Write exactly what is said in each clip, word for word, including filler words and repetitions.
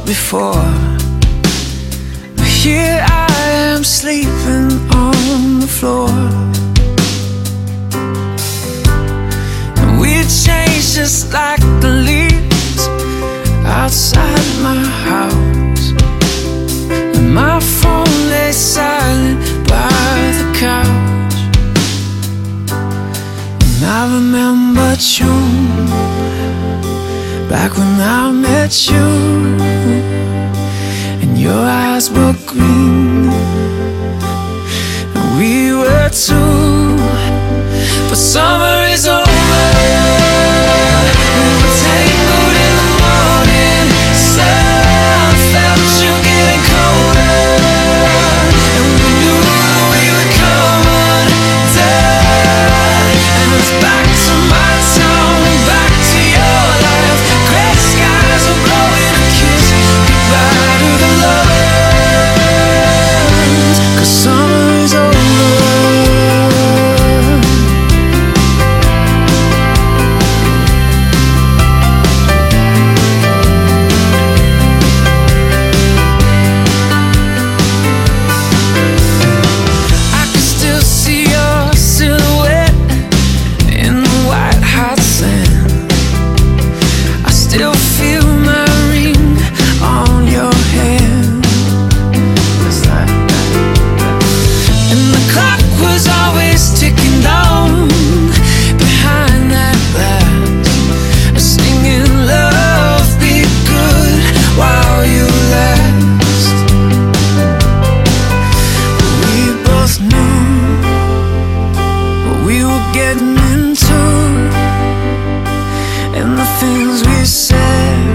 before. But here I am sleeping on the floor. And we changed just like the leaves outside my house. And my phone lay silent by the couch. And I remember June, back when I met you, and your eyes were green, and we were two. But summer is over. We were tangled in the morning sun, felt you getting colder, and we knew we would come undone. And it's back to my town, back to your life. Gray skies are blowing a kiss goodbye to the lovers, 'cause summer is over. Getting into, and the things we said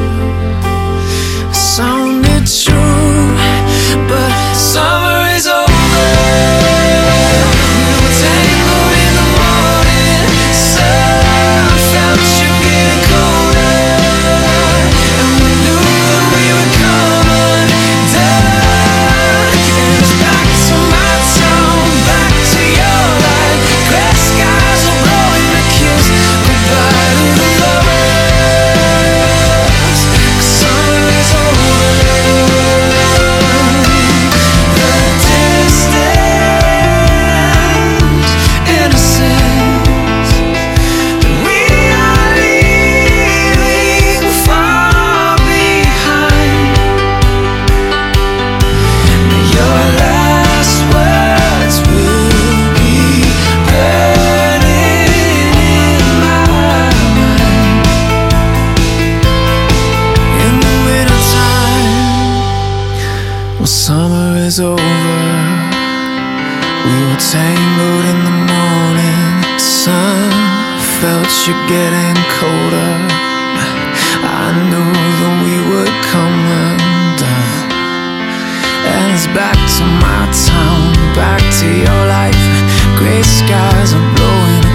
sounded true, but summer is over. We were tangled in the morning sun, felt you getting colder, and we knew that we would come undone. And it's back to my town, back to your life. Gray skies are blowing a kiss goodbye to the lovers, 'cause summer is over. The distant innocence we are leaving far behind. Your last words will be burning in my mind. In the wintertime, when summer is over, we were tangled in the morning sun, felt you getting colder. I knew that we would come undone. And it's back to my town, back to your life. Gray skies are blowing